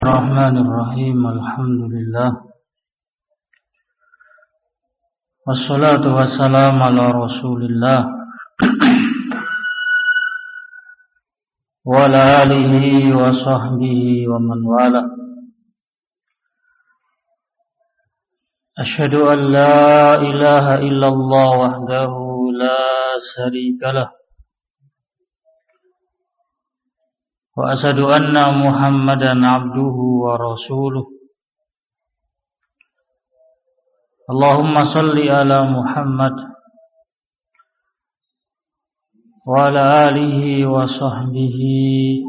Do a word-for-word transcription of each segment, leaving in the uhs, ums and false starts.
Bismillahirrahmanirrahim. Alhamdulillah. Wassalatu wassalamu ala Rasulillah wa ala alihi wa sahbihi wa man wala. Asyhadu an la ilaha illallah wahdahu la syarikalah wa asyhadu anna Muhammadan abduhu wa rasuluh. Allahumma salli ala Muhammad wa ala alihi wa sahbihi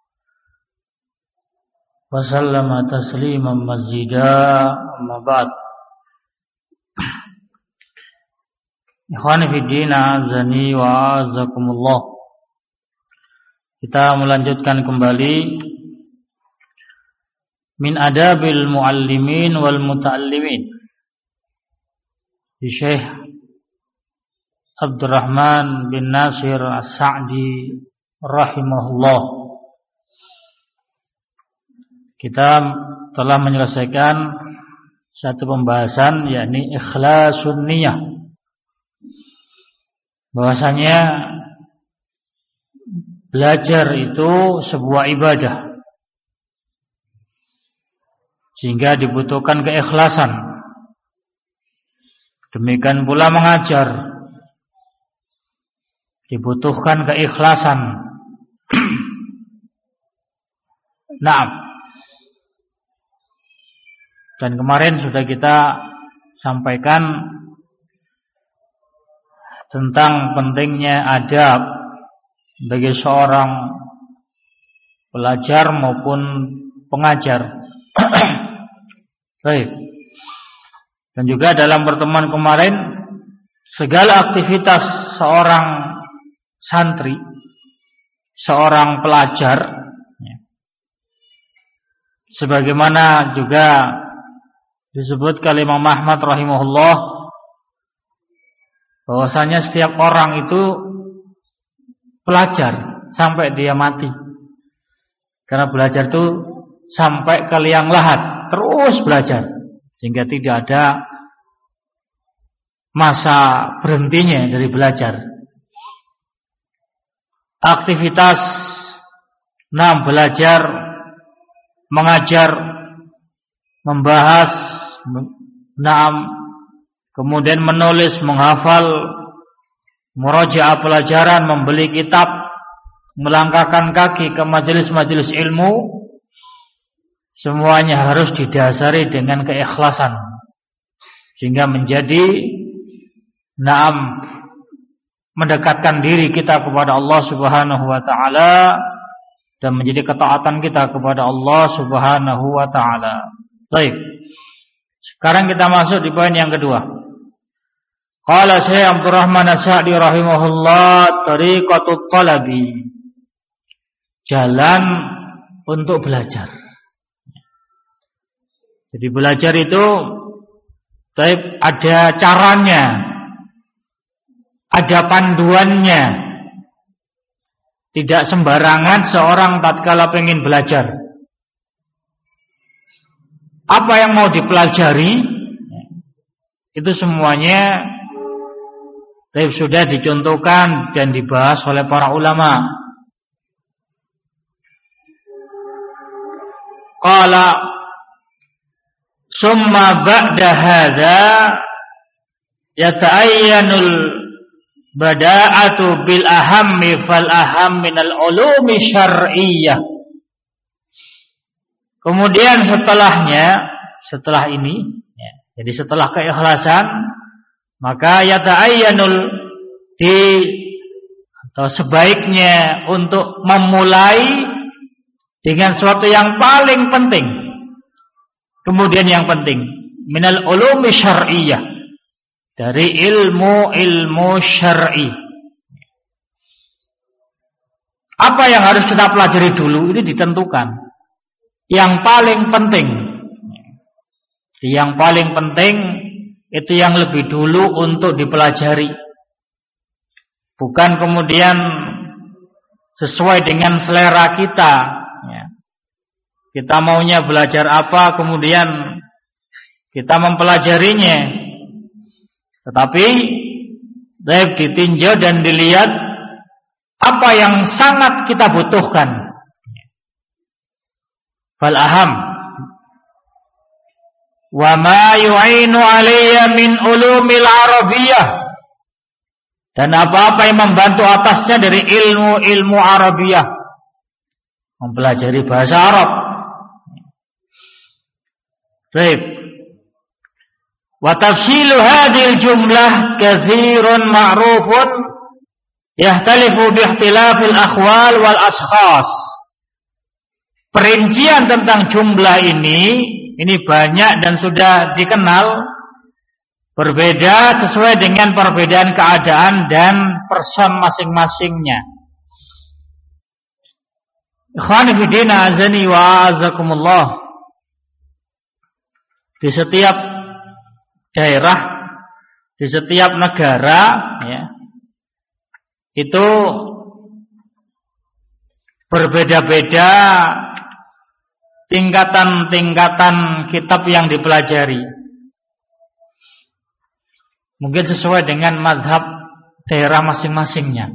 wa sallama tasliman mazida, amma ba'd. Ikhwani fi din, azani wa azakumullah. Kita melanjutkan kembali min adabil muallimin wal muta'allimin di Syekh Abdurrahman bin Nasir As-Sa'di rahimahullah. Kita telah menyelesaikan satu pembahasan, yakni ikhlasun niyah. Bahwasanya belajar itu sebuah ibadah, sehingga dibutuhkan keikhlasan. Demikian pula mengajar dibutuhkan keikhlasan. Naam. Dan kemarin sudah kita sampaikan tentang pentingnya adab bagi seorang pelajar maupun pengajar. Baik. Dan juga dalam pertemuan kemarin, segala aktivitas seorang santri, seorang pelajar, sebagaimana juga disebut Imam Ahmad rahimahullah, bahwasanya setiap orang itu belajar sampai dia mati. Karena belajar itu sampai ke liang lahat, terus belajar, sehingga tidak ada masa berhentinya dari belajar. Aktivitas enam belajar, mengajar, membahas, enam kemudian menulis, menghafal, murajaah pelajaran, membeli kitab, melangkahkan kaki ke majelis-majelis ilmu, semuanya harus didasari dengan keikhlasan, sehingga menjadi naam mendekatkan diri kita kepada Allah Subhanahu wa taala dan menjadi ketaatan kita kepada Allah Subhanahu wa taala. Baik. Sekarang kita masuk di poin yang kedua. Qala Syekh Abdurrahman As-Sa'di rahimahullah, tariqatut talabi, jalan untuk belajar. Jadi belajar itu ada caranya, ada panduannya. Tidak sembarangan seorang tatkala ingin belajar. Apa yang mau dipelajari itu semuanya sudah dicontohkan dan dibahas oleh para ulama. Qala summa ba'da hadza yata'ayyanul bada'atu bil ahammi fal aham minal ulumi syar'iyyah. Kemudian setelahnya, setelah ini, ya, jadi setelah keikhlasan, maka yata'ayyanul di atau sebaiknya untuk memulai dengan sesuatu yang paling penting. Kemudian yang penting minal ulumi syar'iyyah, dari ilmu-ilmu syar'i. Apa yang harus kita pelajari dulu ini ditentukan. Yang paling penting, yang paling penting itu yang lebih dulu untuk dipelajari. Bukan kemudian sesuai dengan selera kita, ya. Kita maunya belajar apa, kemudian kita mempelajarinya. Tetapi baik ditinjau dan dilihat apa yang sangat kita butuhkan. Fal aham wa ma yu'inu alayya min ulumil arabiyyah, dan apa-apa yang membantu atasnya dari ilmu-ilmu Arabiyah, mempelajari bahasa Arab. Baik. Wa tafsilu hadhil jumlah katsirun ma'rufun yahtalifu bi ikhtilafil akhwal wal ashkhas. Perincian tentang jumlah ini ini banyak dan sudah dikenal, berbeda sesuai dengan perbedaan keadaan dan person masing-masingnya. Ikhwani fi din, azani wa azakumullah. Di setiap daerah, di setiap negara, ya, itu berbeda-beda tingkatan-tingkatan kitab yang dipelajari. Mungkin sesuai dengan mazhab daerah masing-masingnya.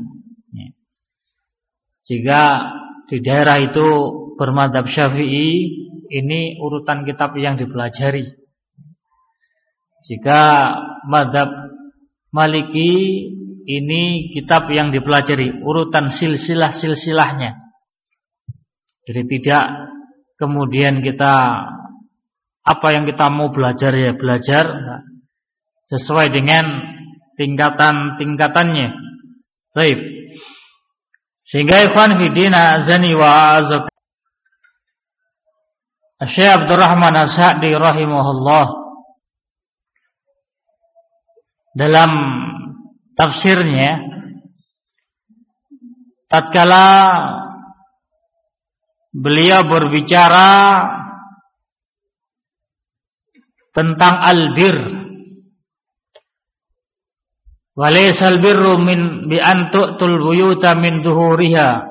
Jika di daerah itu bermadzhab Syafi'i, ini urutan kitab yang dipelajari. Jika mazhab Maliki, ini kitab yang dipelajari, urutan silsilah-silsilahnya. Jadi tidak kemudian kita apa yang kita mau belajar ya belajar, sesuai dengan tingkatan-tingkatannya. Baik. Sehingga ikhwan fillah azani wa azab. Syekh Abdurrahman As-Sa'di rahimahullah dalam tafsirnya tatkala beliau berbicara tentang albir, walaysal birru min bi an tu'tul buyuta min duhuriha,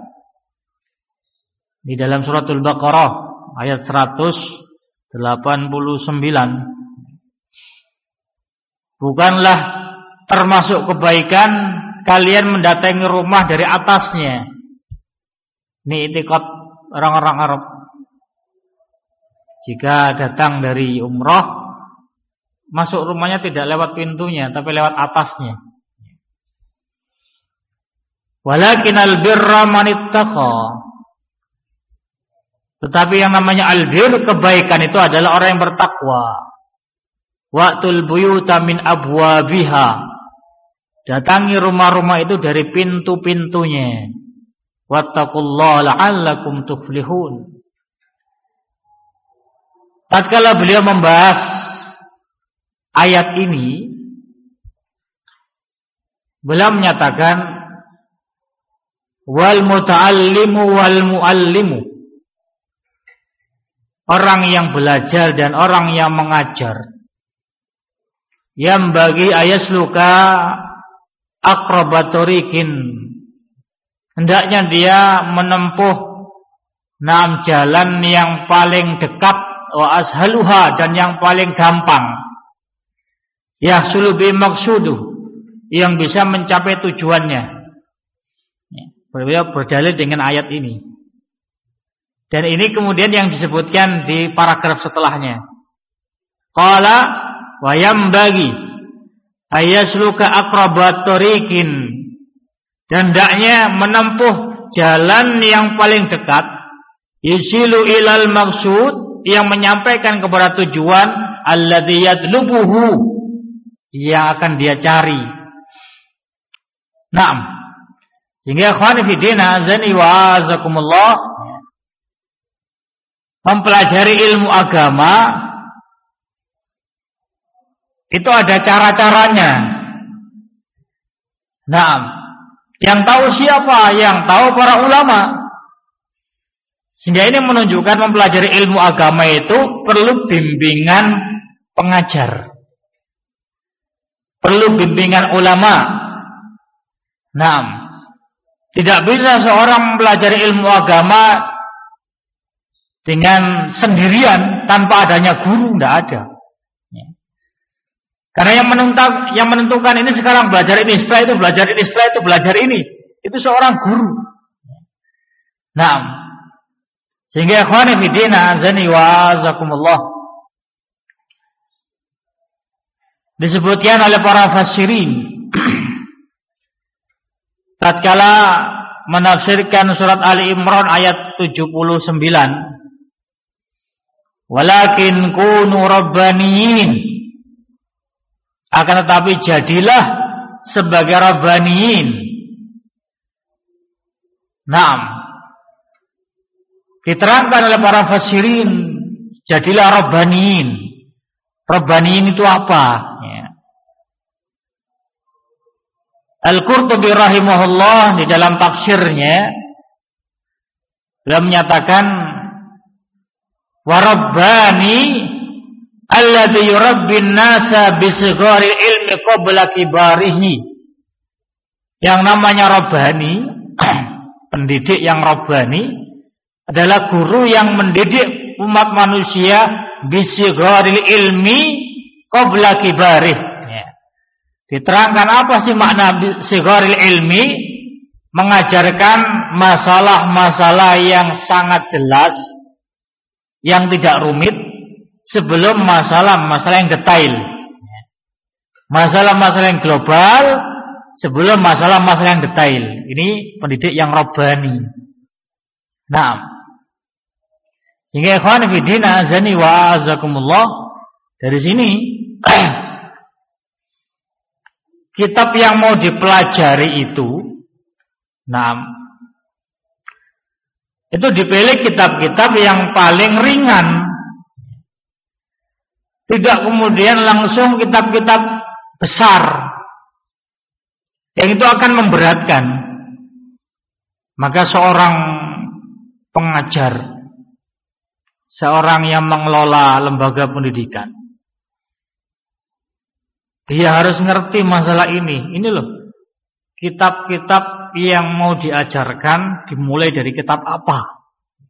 di dalam suratul Baqarah ayat seratus delapan puluh sembilan. Bukanlah termasuk kebaikan kalian mendatangi rumah dari atasnya. Ini itikad orang-orang Arab. Jika datang dari umrah, masuk rumahnya tidak lewat pintunya, tapi lewat atasnya. Walakinal birra manittaqa. Tetapi yang namanya albir, kebaikan itu adalah orang yang bertakwa. Wa'tul buyuta min abwabiha. Datangi rumah-rumah itu dari pintu-pintunya. Wattaqullaha la'allakum tuflihun. Tatkala beliau membahas ayat ini, beliau menyatakan wal muta'allimu wal muallimu, orang yang belajar dan orang yang mengajar, yang bagi ayasluka akrabatorikin, hendaknya dia menempuh enam jalan yang paling dekat, wa ashaluha, dan yang paling gampang, yahsulu bi maqsuduh, yang bisa mencapai tujuannya. Beliau berdalil dengan ayat ini. Dan ini kemudian yang disebutkan di paragraf setelahnya. Qala wa yambagi ayasluka aqrabatorikin, dan hendaknya menempuh jalan yang paling dekat, yusilu ilal maqsud, yang menyampaikan kepada tujuan, alladzi yatlubuhu, yang akan dia cari. Naam. Sehingga ikhwan fi din azani wa azakumullah, mempelajari ilmu agama itu ada cara-caranya. Naam. Yang tahu siapa? Yang tahu para ulama. Sehingga ini menunjukkan mempelajari ilmu agama itu perlu bimbingan pengajar, perlu bimbingan ulama. Naam. Tidak bisa seorang mempelajari ilmu agama dengan sendirian tanpa adanya guru, tidak ada. Ya. Karena yang menentukan, yang menentukan ini sekarang belajar ini, setelah itu belajar ini, setelah itu belajar ini, itu seorang guru. Nah, sehingga ikhwani fillah azani wa azakumullah, disebutkan oleh para fasirin tatkala menafsirkan surat Ali Imran ayat tujuh puluh sembilan, walakin kunu rabbaniyin, akan tetapi jadilah sebagai rabbaniyin. Naam, diterangkan oleh para fasirin, jadilah rabbaniyin. Rabbaniyin itu apa? Ya. Al-Qurtubi rahimahullah di dalam tafsirnya beliau menyatakan, wa rabbani alladhi yurabbin nasa bisigharil ilmi qabla kibarihi. Yang namanya rabbani, pendidik yang rabbani adalah guru yang mendidik umat manusia bisigharil ilmi qabla kibarih. Diterangkan apa sih makna sigharil ilmi? Mengajarkan masalah-masalah yang sangat jelas, yang tidak rumit, sebelum masalah-masalah yang detail. Masalah-masalah yang global sebelum masalah-masalah yang detail. Ini pendidik yang rabbani. Nah, sehingga ikhwan fillah azani wa azakumullah, dari sini kitab yang mau dipelajari itu, nah, itu dipilih kitab-kitab yang paling ringan. Tidak kemudian langsung kitab-kitab besar, yang itu akan memberatkan. Maka seorang pengajar, seorang yang mengelola lembaga pendidikan, dia harus ngerti masalah ini. Ini loh, kitab-kitab yang mau diajarkan dimulai dari kitab apa.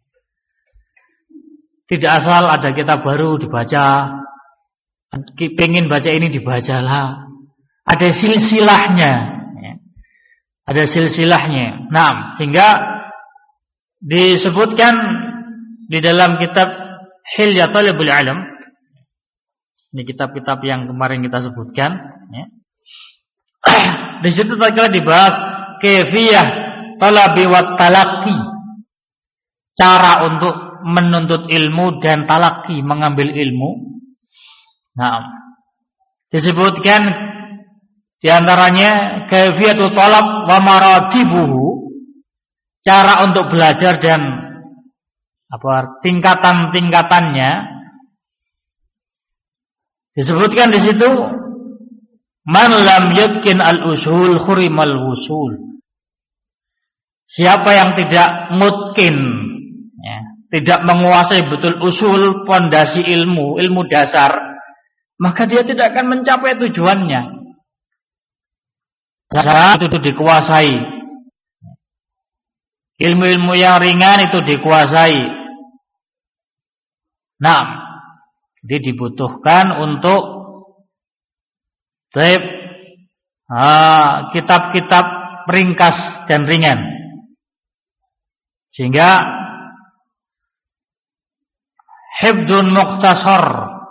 Tidak asal ada kitab baru dibaca, pengen baca ini dibacalah. Ada silsilahnya, ada silsilahnya. Nah, sehingga disebutkan di dalam kitab Hilya Talibul Ilm, ini kitab-kitab yang kemarin kita sebutkan, ya. Di situ tatkala dibahas kaifiyah talabi wa talaqi, cara untuk menuntut ilmu dan talaqi, mengambil ilmu. Nah, disebutkan di antaranya kaifiyatu talab wa maratibuhu, cara untuk belajar dan apa tingkatan-tingkatannya. Disebutkan di situ, man lam yutkin al-usul khurimal wusul. Siapa yang tidak mutkin, ya, tidak menguasai betul usul, pondasi ilmu, ilmu dasar, maka dia tidak akan mencapai tujuannya. Dasar itu dikuasai, ilmu-ilmu yang ringan itu dikuasai. Nah, jadi dibutuhkan untuk taib, ah, kitab-kitab ringkas dan ringan, sehingga hifdzun mukhtasar,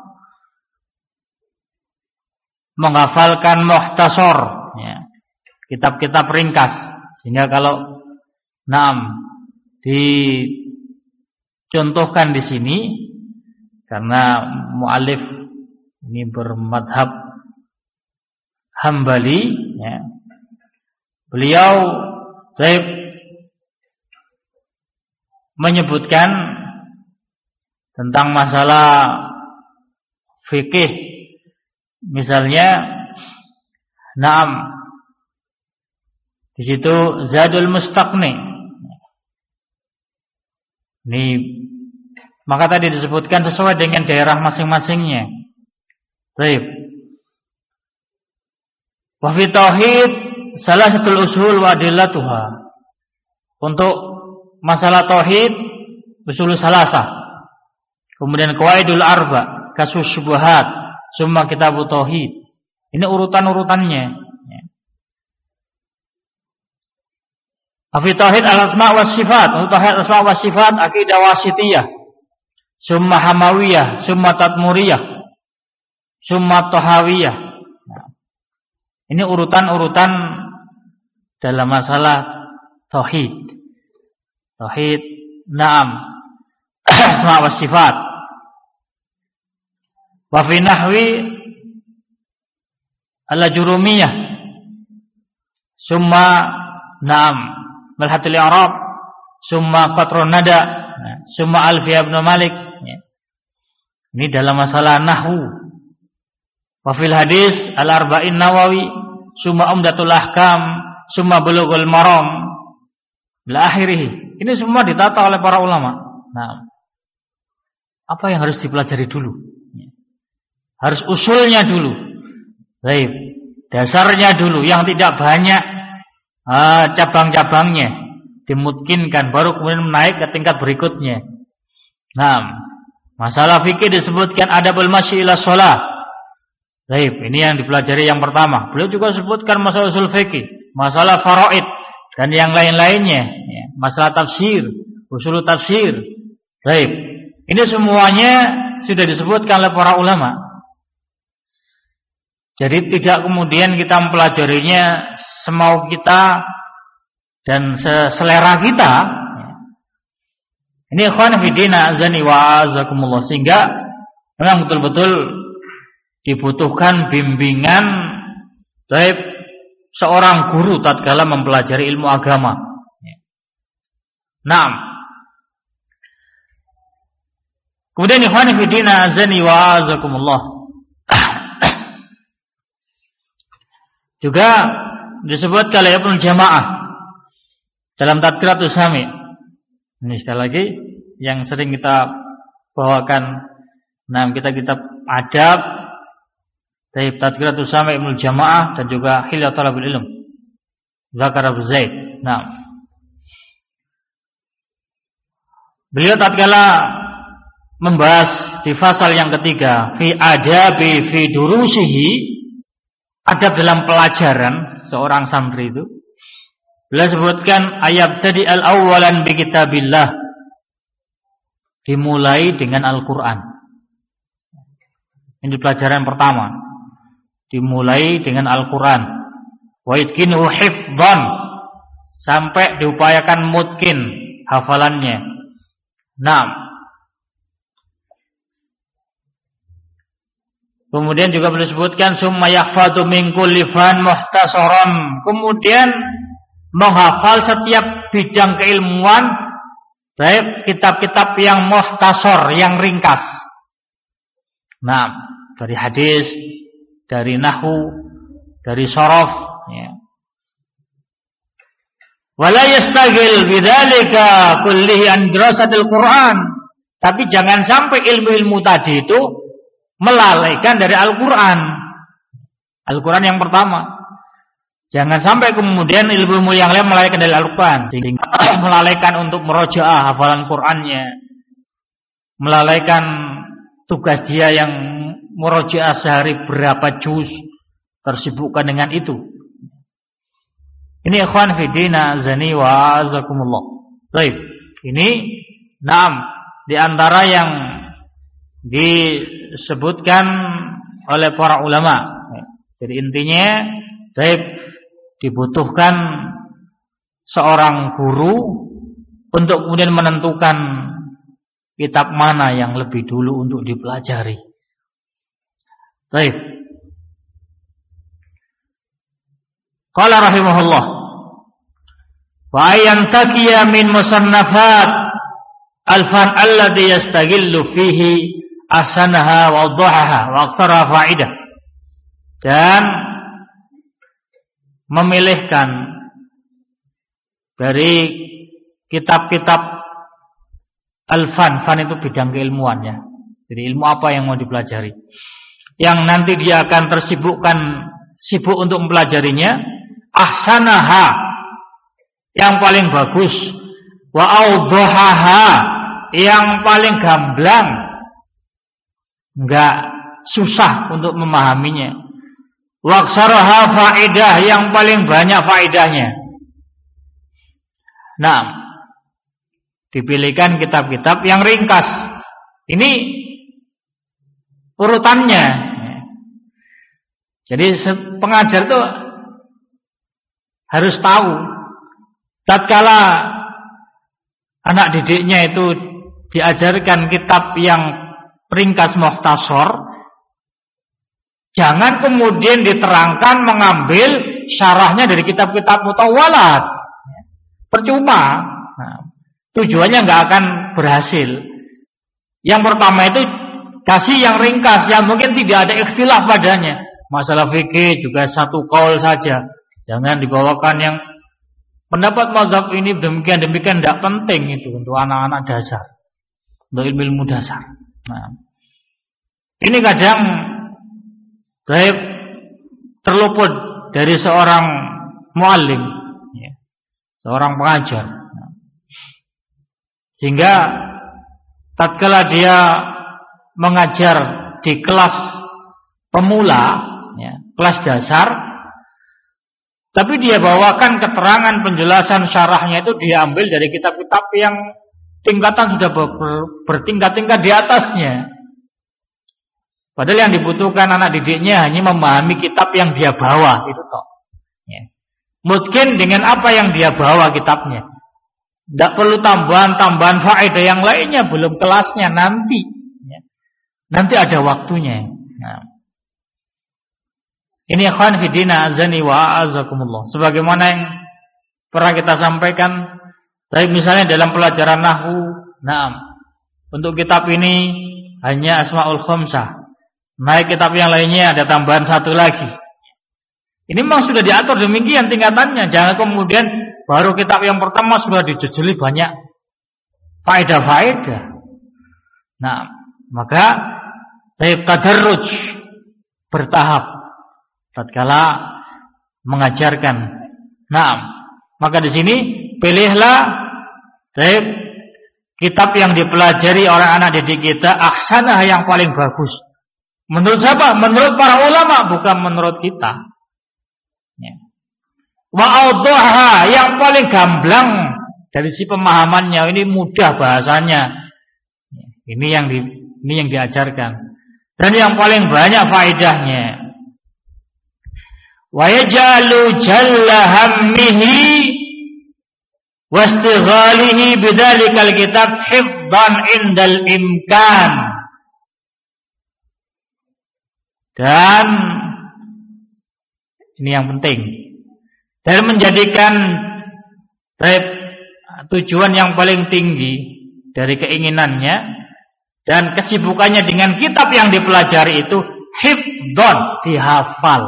menghafalkan mukhtasar, ya, kitab-kitab ringkas, sehingga kalau naam dicontohkan di sini, karena mu'alif ini bermadhab Hambali, ya, beliau taib menyebutkan tentang masalah fikih, misalnya, naam, di situ Zadul Mustaqni. Ini maka tadi disebutkan sesuai dengan daerah masing-masingnya. Baik. Wa fi tauhid salah satu usul wa adillatuha. Untuk masalah tauhid usul salasah, kemudian qawaidul arba, kasus syubhat, summa kitabut tauhid. Ini urutan-urutannya. Afi tauhid al-asma wa sifat, tauhid al-asma wa sifat akidah wasitiyah, summa hamawiyah, summa tadmuriyah, summa tahawiyah. Ini urutan-urutan dalam masalah tauhid. Tauhid, na'am, asma wa sifat. Wa fi nahwi al-jurumiyah, summa na'am malhatul i'rab, summa qatrun nada, summa alfiyah ibn Malik. Ini dalam masalah nahwu. Wa fil hadis al-arba'in nawawi, summa umdatul ahkam, summa bulughul maram, ila akhirih. Ini semua ditata oleh para ulama. Nah, apa yang harus dipelajari dulu? Harus usulnya dulu. Baik, dasarnya dulu yang tidak banyak uh, cabang-cabangnya dimungkinkan, baru kemudian naik ke tingkat berikutnya. Nah, masalah fikih disebutkan adabul masyi ila shalah. Baik, ini yang dipelajari yang pertama. Beliau juga sebutkan masalah usul fikih, masalah faraid dan yang lain-lainnya, ya, masalah tafsir, usul tafsir. Baik, ini semuanya sudah disebutkan oleh para ulama. Jadi tidak kemudian kita mempelajarinya semau kita dan selera kita. Ini ikhwan fillah azani wa azakumullah, sehingga memang betul-betul dibutuhkan bimbingan baik seorang guru tatkala mempelajari ilmu agama. Naam. Kemudian ikhwan fillah azani wa azakumullah, juga disebutkan oleh Ibnu Jamaah dalam Tadkiratus Sami. Ini sekali lagi yang sering kita bawakan, nah kita kitab adab, Taib Tadkiratus Sami Ibnu Jamaah dan juga Hilyatul Talabul Ilm, Zakar Abu Zaid. Nah, beliau tatkala membahas di pasal yang ketiga, fi adabi fi durusihi, adab dalam pelajaran seorang santri itu, beliau sebutkan ayat tadi al-awwalan bi kitabillah, dimulai dengan Al-Qur'an. Ini pelajaran pertama, dimulai dengan Al-Qur'an. Wa yutqinuhu hifdhan, sampai diupayakan mutkin hafalannya. Naam. Kemudian juga beliau sebutkan summa yahfadhu min kulli fan muhtasaran, kemudian menghafal setiap bidang keilmuan, baik kitab-kitab yang muhtasar, yang ringkas. Nah, dari hadis, dari nahwu, dari sharaf, ya. Wala yastaghil bidzalika kullihi an dirasatil Qur'an, tapi jangan sampai ilmu-ilmu tadi itu melalaikan dari Al-Quran. Al-Quran yang pertama. Jangan sampai kemudian ilmu yang lain melalaikan dari Al-Quran, melalaikan untuk merojaah hafalan Qurannya, melalaikan tugas dia yang merojaah sehari berapa juz, tersibukkan dengan itu. Ini ikhwan fidina azani wa azakumullah. Baik, ini naam di antara yang disebutkan oleh para ulama. Jadi intinya, baik, dibutuhkan seorang guru untuk kemudian menentukan kitab mana yang lebih dulu untuk dipelajari. Baik. Qala rahimahullah, wa ayantaqiya min musannafat alfan alladhi yastaghillu fihi asanaha wa dhahaha wa aktsara faidah, dan memilihkan dari kitab-kitab al-fan, fan itu bidang keilmuan ya. Jadi ilmu apa yang mau dipelajari, yang nanti dia akan tersibukkan sibuk untuk mempelajarinya, ahsanaha, yang paling bagus, wa awdahaha, yang paling gamblang, enggak susah untuk memahaminya. Waqsaraha faidah, yang paling banyak faedahnya. Nah, dipilihkan kitab-kitab yang ringkas. Ini urutannya. Jadi pengajar itu harus tahu tatkala anak didiknya itu diajarkan kitab yang ringkas mukhtasar, jangan kemudian diterangkan mengambil syarahnya dari kitab-kitab mutawalat. Percuma. Nah, tujuannya nggak akan berhasil. Yang pertama itu kasih yang ringkas, yang mungkin tidak ada ikhtilaf padanya. Masalah fikih juga satu kaul saja. Jangan dibawakan yang pendapat mazhab ini demikian-demikian, tidak penting itu untuk anak-anak dasar, untuk ilmu dasar. Nah, ini kadang baik terluput dari seorang muallim, ya, seorang pengajar. Sehingga tatkala dia mengajar di kelas pemula, ya, kelas dasar, tapi dia bawakan keterangan penjelasan syarahnya itu diambil dari kitab-kitab yang tingkatan sudah ber, bertingkat-tingkat di atasnya. Padahal yang dibutuhkan anak didiknya hanya memahami kitab yang dia bawa, itu toh. Ya. Mungkin dengan apa yang dia bawa kitabnya, tidak perlu tambahan-tambahan faedah yang lainnya, belum kelasnya nanti. Ya. Nanti ada waktunya. Nah. Ini ikhwan fidina azani wa a'azakumullah. Sebagaimana yang pernah kita sampaikan, baik misalnya dalam pelajaran nahwu, nah, untuk kitab ini hanya asmaul khamsah. Naik kitab yang lainnya ada tambahan satu lagi. Ini memang sudah diatur demikian tingkatannya. Jangan kemudian baru kitab yang pertama sudah dijejeli banyak faedah-faedah. Nah, maka baik tadarruj, bertahap tatkala mengajarkan. Nah, maka di sini pilihlah baik kitab yang dipelajari oleh anak didik kita, ahsanah, yang paling bagus. Menurut siapa? Menurut para ulama, bukan menurut kita. Ya. Wa awdaha, yang paling gamblang dari si pemahamannya, ini mudah bahasanya. Ya. Ini yang di, ini yang diajarkan. Dan yang paling banyak faedahnya. Wa yaj'alu jalla hammihi wastighalihi bidzalikal kitab hifdhan indal imkan. Dan ini yang penting, dan menjadikan baik tujuan yang paling tinggi dari keinginannya dan kesibukannya dengan kitab yang dipelajari itu hifdhan, dihafal.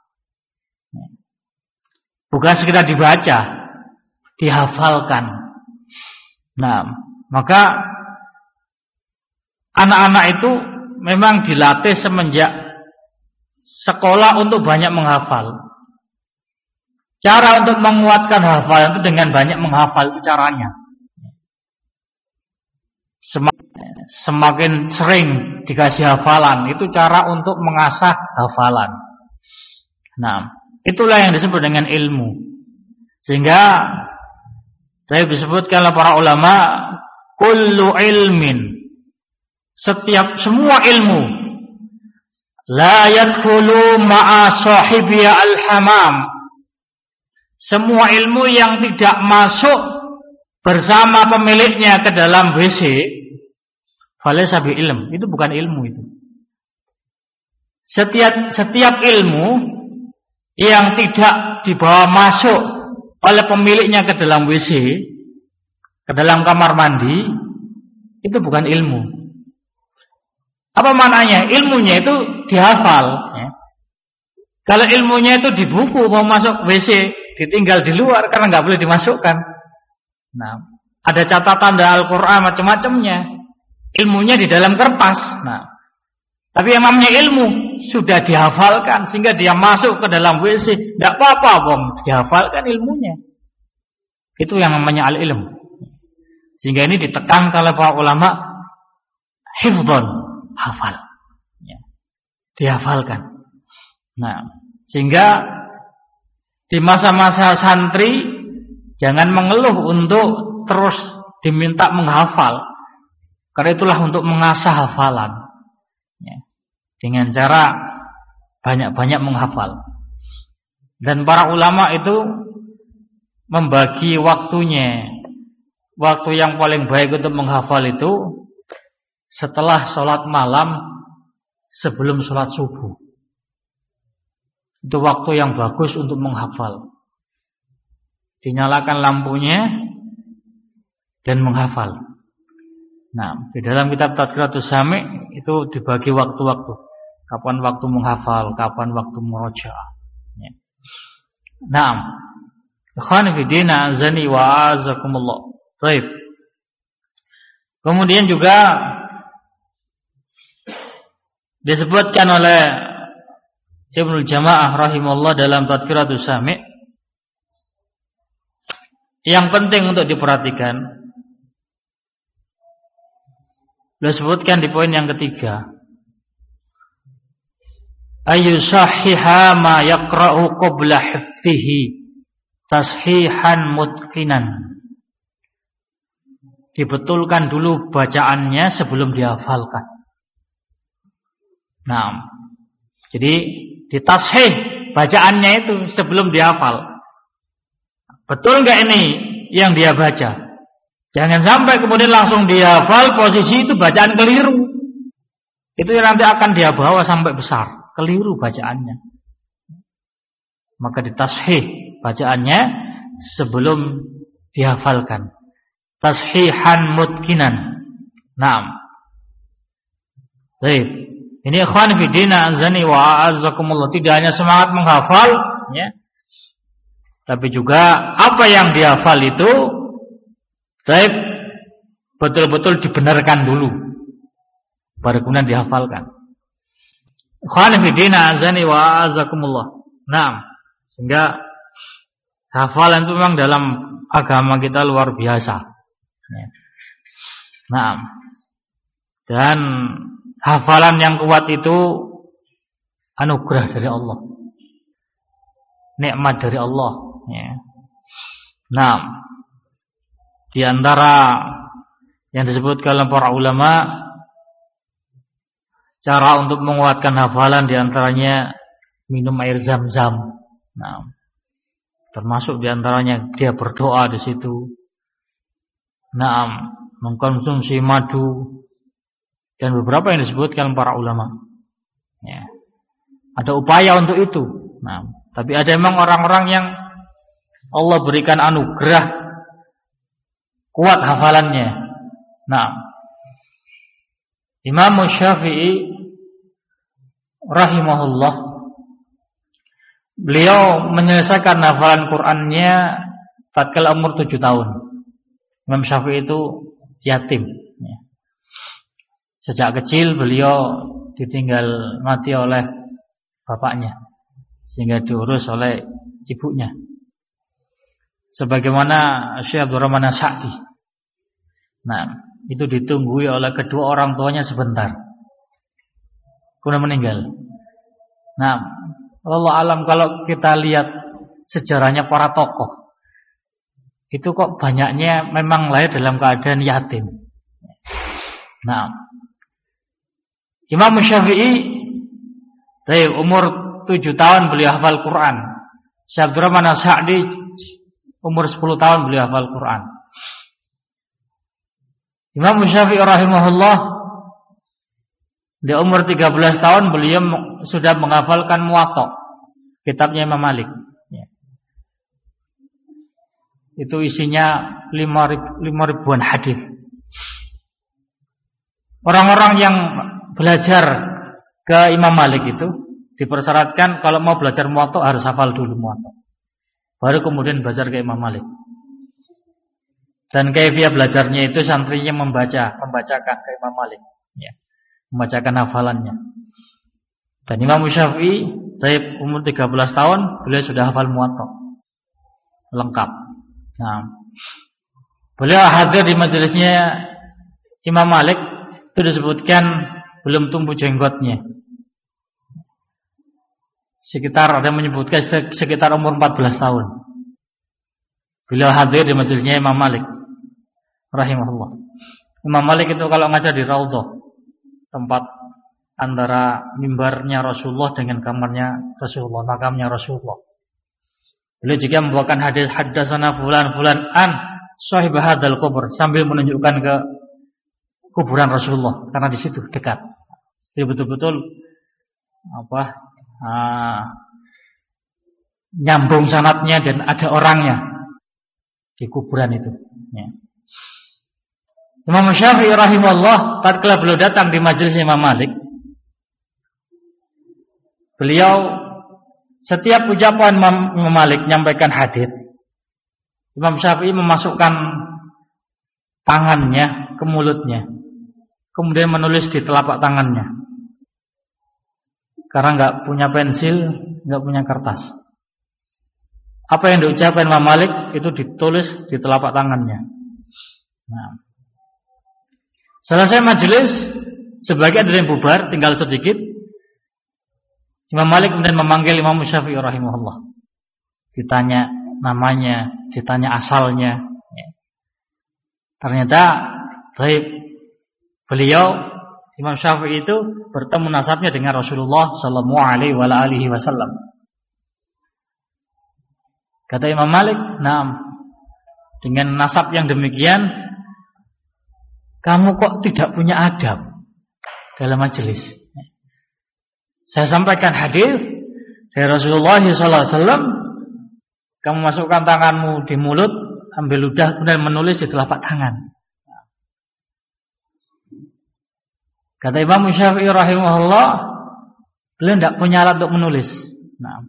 Bukan sekedar dibaca, dihafalkan. Nah, maka anak-anak itu memang dilatih semenjak sekolah untuk banyak menghafal. Cara untuk menguatkan hafalan itu dengan banyak menghafal, itu caranya. Semakin sering dikasih hafalan, itu cara untuk mengasah hafalan. Nah, itulah yang disebut dengan ilmu. Sehingga saya disebutkan oleh para ulama, kullu ilmin, setiap semua ilmu, la yadkhulu ma'a sahibiya al-hamam, semua ilmu yang tidak masuk bersama pemiliknya ke dalam W C, falaysa bi ilm, itu bukan ilmu itu. Setiap setiap ilmu yang tidak dibawa masuk oleh pemiliknya ke dalam W C, ke dalam kamar mandi, itu bukan ilmu. Apa maknanya? Ilmunya itu dihafal. Ya. Kalau ilmunya itu di buku, mau masuk W C, ditinggal di luar karena nggak boleh dimasukkan. Nah, ada catatan dari Al-Quran macam-macamnya. Ilmunya di dalam kertas. Nah, tapi yang namanya ilmu sudah dihafalkan sehingga dia masuk ke dalam W C, tidak apa-apa, bom, dihafalkan ilmunya. Itu yang namanya al-ilm. Sehingga ini ditekankan oleh para ulama, hifdzon, hafal. dihafalkan. Nah, sehingga di masa-masa santri jangan mengeluh untuk terus diminta menghafal, karena itulah untuk mengasah hafalan ya, dengan cara banyak-banyak menghafal. Dan para ulama itu membagi waktunya. Waktu yang paling baik untuk menghafal itu setelah sholat malam sebelum sholat subuh. Itu waktu yang bagus untuk menghafal. Dinyalakan lampunya dan menghafal. Nah, di dalam kitab Tadhkiratus Sami' itu dibagi waktu-waktu. Kapan waktu menghafal, kapan waktu murojaah. Ya. Naam. Ikhwan fillah azani wa azakumullah. Baik. Kemudian juga disebutkan oleh Ibnu Jamaah rahimahullah dalam Tadhkiratus Sami', yang penting untuk diperhatikan, disebutkan di poin yang ketiga, ayyusahhiha ma yaqra'u qabla hifdhihi tashihan mutqinan. Dibetulkan dulu bacaannya sebelum dihafalkan. Nah, jadi ditashih bacaannya itu sebelum dihafal. Betul enggak ini yang dia baca? Jangan sampai kemudian langsung dihafal, posisi itu bacaan keliru. Itu yang nanti akan dia bawa sampai besar, keliru bacaannya. Maka ditashih bacaannya sebelum dihafalkan. Tashihan mutkinan. Naam. Baik. Ini ikhwan fi din azani wa a'azzakumullah, tidak hanya semangat menghafal ya, tapi juga apa yang dihafal itu baik betul-betul dibenarkan dulu baru kemudian dihafalkan. Ikhwan fi din azani wa a'azzakumullah. Naam. Sehingga hafalan itu memang dalam agama kita luar biasa. Ya. Naam. Dan hafalan yang kuat itu anugerah dari Allah, nikmat dari Allah ya. Nah, di antara yang disebutkan oleh para ulama, cara untuk menguatkan hafalan di antaranya minum air zam-zam. Nah, termasuk di antaranya dia berdoa di situ. Nah, mengkonsumsi madu dan beberapa yang disebutkan para ulama. Ya. Ada upaya untuk itu. Nah, tapi ada memang orang-orang yang Allah berikan anugerah kuat hafalannya. Nah, Imam Syafi'i rahimahullah, beliau menyelesaikan hafalan Qur'annya tatkala umur tujuh tahun. Imam Syafi'i itu yatim. Ya. Sejak kecil beliau ditinggal mati oleh bapaknya, sehingga diurus oleh ibunya. Sebagaimana Syekh Abdul Rahman As-Sa'di. Nah, itu ditunggui oleh kedua orang tuanya sebentar, kemudian meninggal. Nah, Allah alam kalau kita lihat sejarahnya para tokoh, itu kok banyaknya memang lahir dalam keadaan yatim. Nah, Imam Syafi'i dari umur tujuh tahun beliau hafal Quran. Syekh Abdul Rahman As-Sa'di umur sepuluh tahun beliau hafal Quran. Imam Syafi'i rahimahullah di umur tiga belas tahun beliau sudah menghafalkan Muwatta, kitabnya Imam Malik. Ya. Itu isinya lima ribuan hadis. Orang-orang yang belajar ke Imam Malik itu dipersyaratkan kalau mau belajar Muwatta harus hafal dulu Muwatta, baru kemudian belajar ke Imam Malik. Dan kaifiyah belajarnya itu santrinya membaca, membacakan ke Imam Malik, ya, membacakan hafalannya. Dan Imam Syafi'i dari umur tiga belas tahun beliau sudah hafal Muwatta lengkap. Nah, beliau hadir di majelisnya Imam Malik, itu disebutkan belum tumbuh jenggotnya. sekitar ada yang menyebutkan sekitar umur empat belas tahun. Beliau hadir di majelisnya Imam Malik rahimahullah. Imam Malik itu kalau ngajar di Raudhah, tempat antara mimbarnya Rasulullah dengan kamarnya Rasulullah, makamnya Rasulullah. Beliau juga membawakan hadis haddatsana fulan fulan an sahib hadzal kubur sambil menunjukkan ke kuburan Rasulullah karena di situ dekat. Jadi betul-betul apa? Uh, nyambung sanadnya dan ada orangnya di kuburan itu. Ya. Imam Syafi'i rahimahullah tatkala beliau datang di majelis Imam Malik, beliau setiap ucapan Imam Malik menyampaikan hadis, Imam Syafi'i memasukkan tangannya ke mulutnya, kemudian menulis di telapak tangannya. Karena nggak punya pensil, nggak punya kertas. Apa yang diucapkan Imam Malik itu ditulis di telapak tangannya. Nah, selesai majelis, sebagian ada yang bubar, tinggal sedikit. Imam Malik kemudian memanggil Imam Syafi'i rahimahullah. Ditanya namanya, ditanya asalnya. Ternyata, baik, beliau Imam Syafi'i itu bertemu nasabnya dengan Rasulullah sallallahu alaihi wasallam. Kata Imam Malik, "Naam, dengan nasab yang demikian, kamu kok tidak punya adab dalam majelis?" Saya sampaikan hadis dari Rasulullah sallallahu alaihi wasallam, kamu masukkan tanganmu di mulut, ambil ludah, kemudian menulis di telapak tangan. Kata Imam Syafi'i rahimahullah, beliau tidak punya alat untuk menulis. Nah,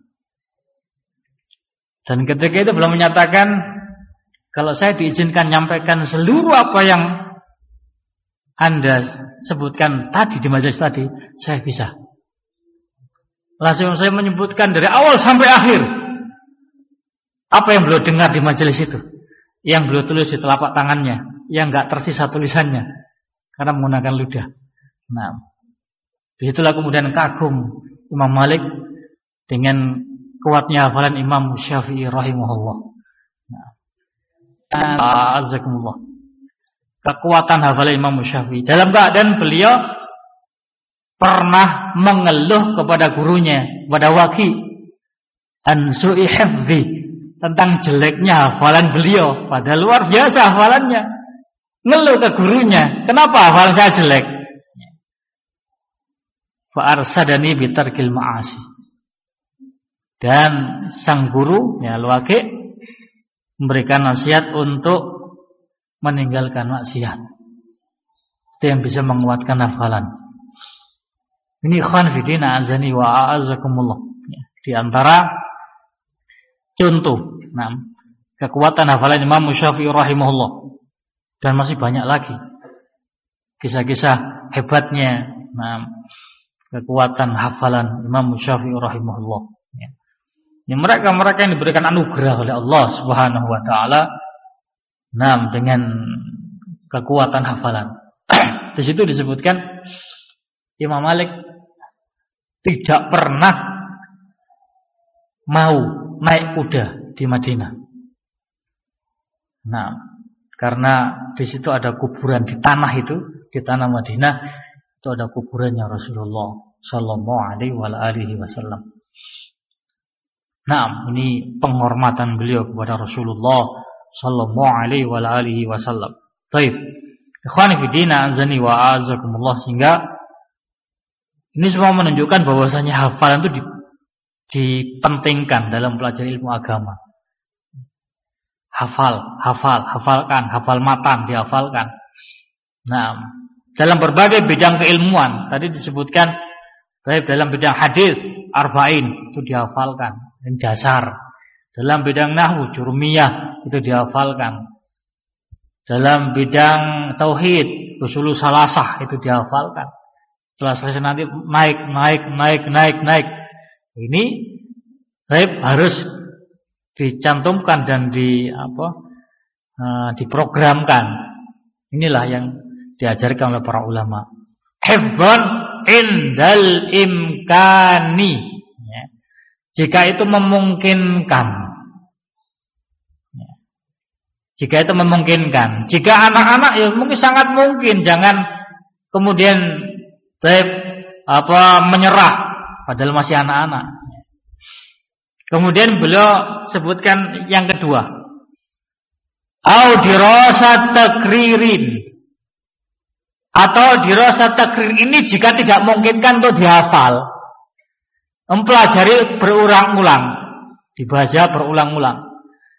dan ketika itu beliau menyatakan, kalau saya diizinkan menyampaikan seluruh apa yang Anda sebutkan tadi di majelis tadi, saya bisa. Langsung saya menyebutkan dari awal sampai akhir apa yang beliau dengar di majelis itu, yang beliau tulis di telapak tangannya, yang enggak tersisa tulisannya karena menggunakan ludah. Nah, disitulah kemudian kagum Imam Malik dengan kuatnya hafalan Imam Syafi'i rahimahullah. Nah, azakumullah. Kekuatan hafalan Imam Syafi'i dalam keadaan beliau pernah mengeluh kepada gurunya, kepada Waqi, an su'i hifzi, tentang jeleknya hafalan beliau, padahal luar biasa hafalannya. Ngeluh ke gurunya, kenapa hafalan saya jelek? Fa arsadani bi tarkil ma'asi. Dan sang guru, ya Al-Waqi, memberikan nasihat untuk meninggalkan maksiat. Itu yang bisa menguatkan hafalan. Ini ikhwan fillah azani wa a'azakumullah. Di antara contoh, nah, kekuatan hafalan Imam Syafi'i rahimahullah. Dan masih banyak lagi kisah-kisah hebatnya, nah, kekuatan hafalan Imam Syafi'i rahimahullah. Ya, mereka-mereka yang diberikan anugerah oleh Allah Subhanahu wa taala, nah, dengan kekuatan hafalan. Di situ disebutkan Imam Malik tidak pernah mau naik kuda di Madinah. Nah, karena di situ ada kuburan di tanah itu, di tanah Madinah itu ada kuburannya Rasulullah sallallahu alaihi wasallam. Nah, ini penghormatan beliau kepada Rasulullah sallallahu alaihi wasallam. Baik. Ikhwani fi din azani wa azakumullah, sehingga ini semua menunjukkan bahwasanya hafalan itu dipentingkan dalam pelajari ilmu agama. Hafal, hafal, hafalkan, hafal matan, dihafalkan. Nah, dalam berbagai bidang keilmuan, tadi disebutkan baik dalam bidang hadis, arba'in itu dihafalkan, dan dasar. Dalam bidang nahwu, jurmiyah itu dihafalkan. Dalam bidang tauhid, usulul salasah itu dihafalkan. Setelah selesai nanti naik, naik, naik, naik, naik. Ini baik harus dicantumkan dan di apa? Uh, diprogramkan. Inilah yang diajarkan oleh para ulama. Hifdzan indal imkani. Ya. Jika itu memungkinkan. Jika itu memungkinkan. Jika anak-anak ya mungkin sangat mungkin, jangan kemudian taib, apa menyerah padahal masih anak-anak. Kemudian beliau sebutkan yang kedua, au dirasat takririn, atau dirasat takrir ini jika tidak memungkinkan untuk dihafal, mempelajari berulang-ulang, dibaca berulang-ulang,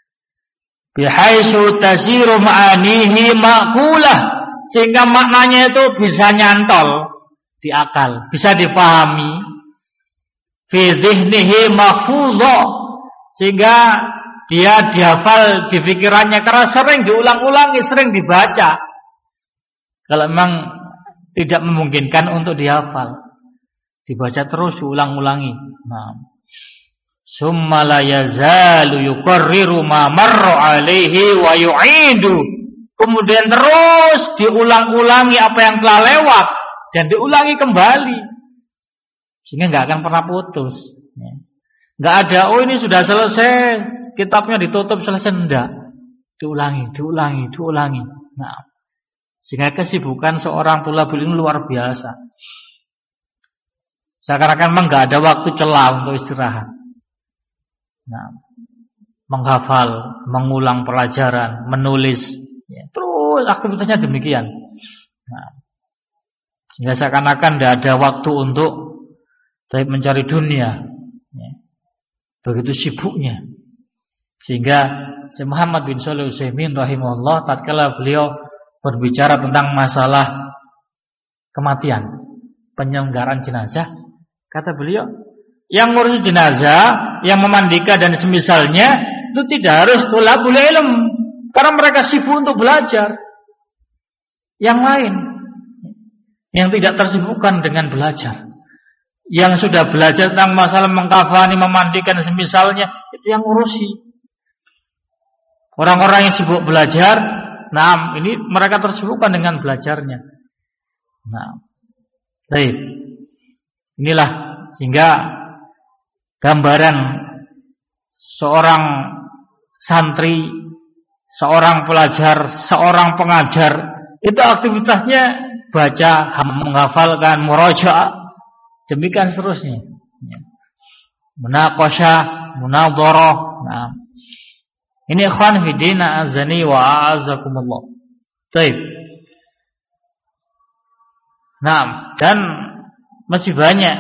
bihaitsu tasiru ma'anihi ma'qulah, sehingga maknanya itu bisa nyantol di akal, bisa difahami, fi dhihnihi mahfuzah, sehingga dia dihafal di pikirannya karena sering diulang-ulangi, sering dibaca. Kalau memang tidak memungkinkan untuk dihafal, dibaca terus, diulang-ulangi. Nah, summa la yazalu yukarriru ma marra alaihi wa yu'idu, kemudian terus diulang-ulangi apa yang telah lewat dan diulangi kembali, sehingga nggak akan pernah putus. Nggak ada, oh ini sudah selesai, kitabnya ditutup selesai, enggak. Diulangi, diulangi, diulangi. Nah, sehingga kesibukan seorang thalabul ilmi luar biasa. Seakan-akan memang nggak ada waktu celah untuk istirahat. Nah, menghafal, mengulang pelajaran, menulis, ya, terus aktivitasnya demikian. Nah, sehingga seakan-akan tidak ada waktu untuk tapi mencari dunia, ya. Begitu sibuknya, sehingga Syekh Muhammad bin Shalih Al-Utsaimin rahimahullah tatkala beliau berbicara tentang masalah kematian, penyelenggaraan jenazah, kata beliau, yang ngurus jenazah, yang memandikan dan semisalnya itu tidak harus thalabul ilm, karena mereka sibuk untuk belajar. Yang lain yang tidak tersibukkan dengan belajar, yang sudah belajar tentang masalah mengkafani, memandikan semisalnya, itu yang ngurusi. Orang-orang yang sibuk belajar, nah ini mereka tersibukkan dengan belajarnya. Nah, baik. Inilah sehingga gambaran seorang santri, seorang pelajar, seorang pengajar, itu aktivitasnya baca, menghafalkan, murajaah, demikian seterusnya. Munaqasyah, munadharah. Nah, ini ikhwan fi din azani wa a'azakumullah. Baik. Nah, dan masih banyak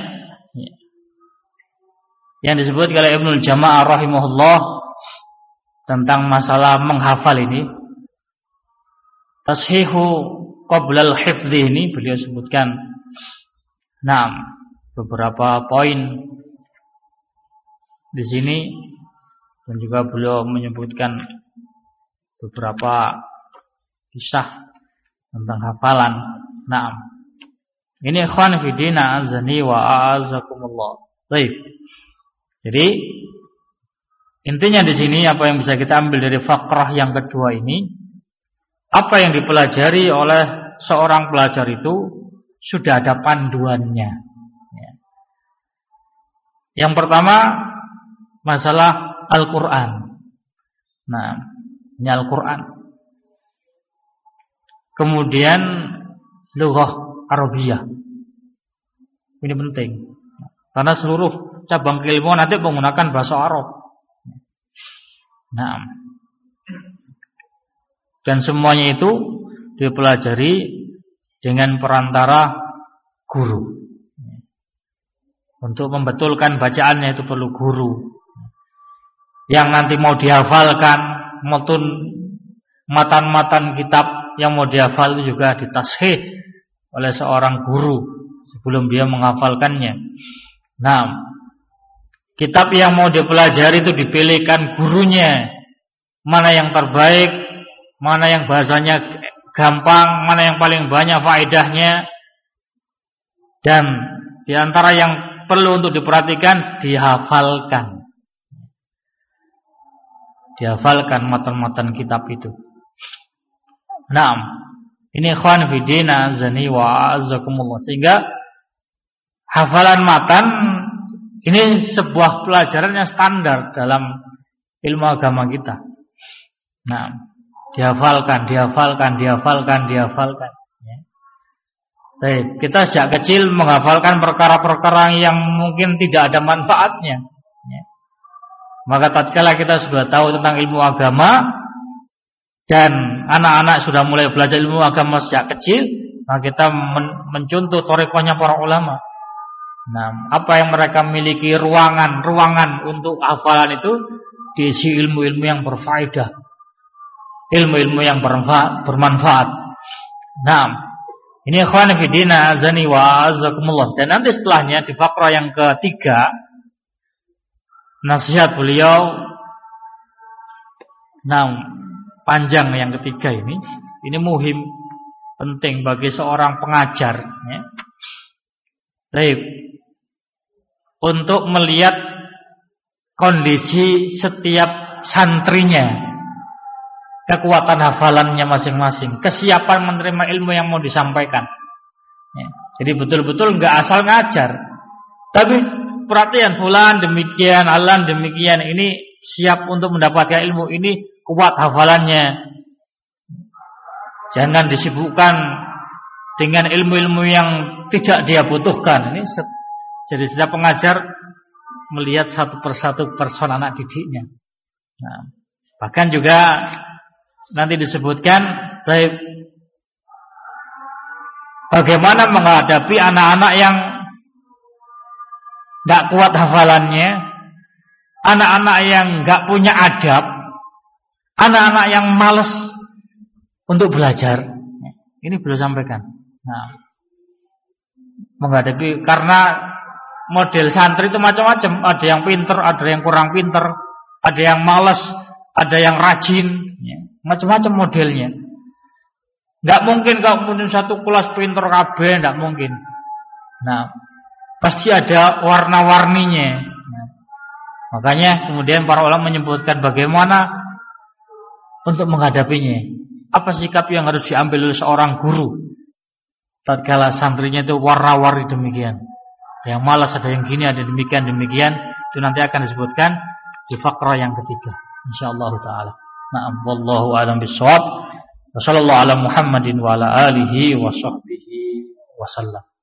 yang disebut oleh Ibnul Jama'ah rahimahullah tentang masalah menghafal ini. Tashihu qabla al-hifdhi ini beliau sebutkan nah beberapa poin di sini, dan juga beliau menyebutkan beberapa kisah tentang hafalan. Nah, ini ikhwan fi din azani wa a'azakumullah. Baik. Jadi intinya di sini apa yang bisa kita ambil dari fakrah yang kedua ini, apa yang dipelajari oleh seorang pelajar itu sudah ada panduannya. Yang pertama masalah Al-Quran. Nah, ini Al-Quran. Kemudian lughah Arabiyah. Ini penting, karena seluruh cabang keilmuan nanti menggunakan bahasa Arab. Nah, dan semuanya itu dipelajari dengan perantara guru. Untuk membetulkan bacaannya itu perlu guru. Yang nanti mau dihafalkan, matun matan-matan kitab yang mau dihafal itu juga ditashih oleh seorang guru sebelum dia menghafalkannya. Nah, kitab yang mau dipelajari itu dipilihkan gurunya, mana yang terbaik, mana yang bahasanya gampang, mana yang paling banyak faedahnya, dan di antara yang perlu untuk diperhatikan dihafalkan. Dihafalkan matan-matan kitab itu. Nah, ini ikhwan fi din azani wa azakumullah. Sehingga hafalan matan Ini sebuah pelajaran yang standar dalam ilmu agama kita. Nah, dihafalkan, dihafalkan, dihafalkan, dihafalkan. Ya. Baik, kita sejak kecil menghafalkan perkara-perkara yang mungkin tidak ada manfaatnya. Ya. Maka tatkala kita sudah tahu tentang ilmu agama dan anak-anak sudah mulai belajar ilmu agama sejak kecil, maka kita men- mencontoh thariqahnya para ulama. Nah, apa yang mereka miliki ruangan-ruangan untuk hafalan itu diisi ilmu-ilmu yang berfaedah, ilmu-ilmu yang bermanfaat. bermanfaat. Nah, ini ikhwan fillah azani wa azakumullah. Dan nanti setelahnya di faqrah yang ketiga, nasihat beliau, nah panjang yang ketiga ini, ini muhim, penting bagi seorang pengajar. Ya. Baik. Untuk melihat kondisi setiap santrinya, kekuatan hafalannya masing-masing, kesiapan menerima ilmu yang mau disampaikan. Ya. Jadi betul-betul nggak asal ngajar, tapi perhatian fulan demikian, alan demikian, ini siap untuk mendapatkan ilmu, ini kuat hafalannya. Jangan disibukkan dengan ilmu-ilmu yang tidak dia butuhkan. Ini jadi setiap pengajar melihat satu persatu person anak didiknya. Nah, bahkan juga nanti disebutkan baik, bagaimana menghadapi anak-anak yang tidak kuat hafalannya, anak-anak yang nggak punya adab, anak-anak yang malas untuk belajar. Ini beliau sampaikan. Nah, menghadapi, karena model santri itu macam-macam. Ada yang pinter, ada yang kurang pinter, ada yang malas, ada yang rajin, ya. Macam-macam modelnya. Nggak mungkin kalau punya satu kelas pinter kabeh, nggak mungkin. Nah, pasti ada warna-warninya. Nah, makanya kemudian para ulama menyebutkan bagaimana untuk menghadapinya. Apa sikap yang harus diambil oleh seorang guru tatkala santrinya itu warna-warni demikian. Ada yang malas, ada yang gini, ada demikian demikian. Itu nanti akan disebutkan di faqrah yang ketiga, insyaallah taala. Na'am, wallahu a'lam bishawab. Wassallallahu ala Muhammadin wa ala alihi wa sahbihi wasallam.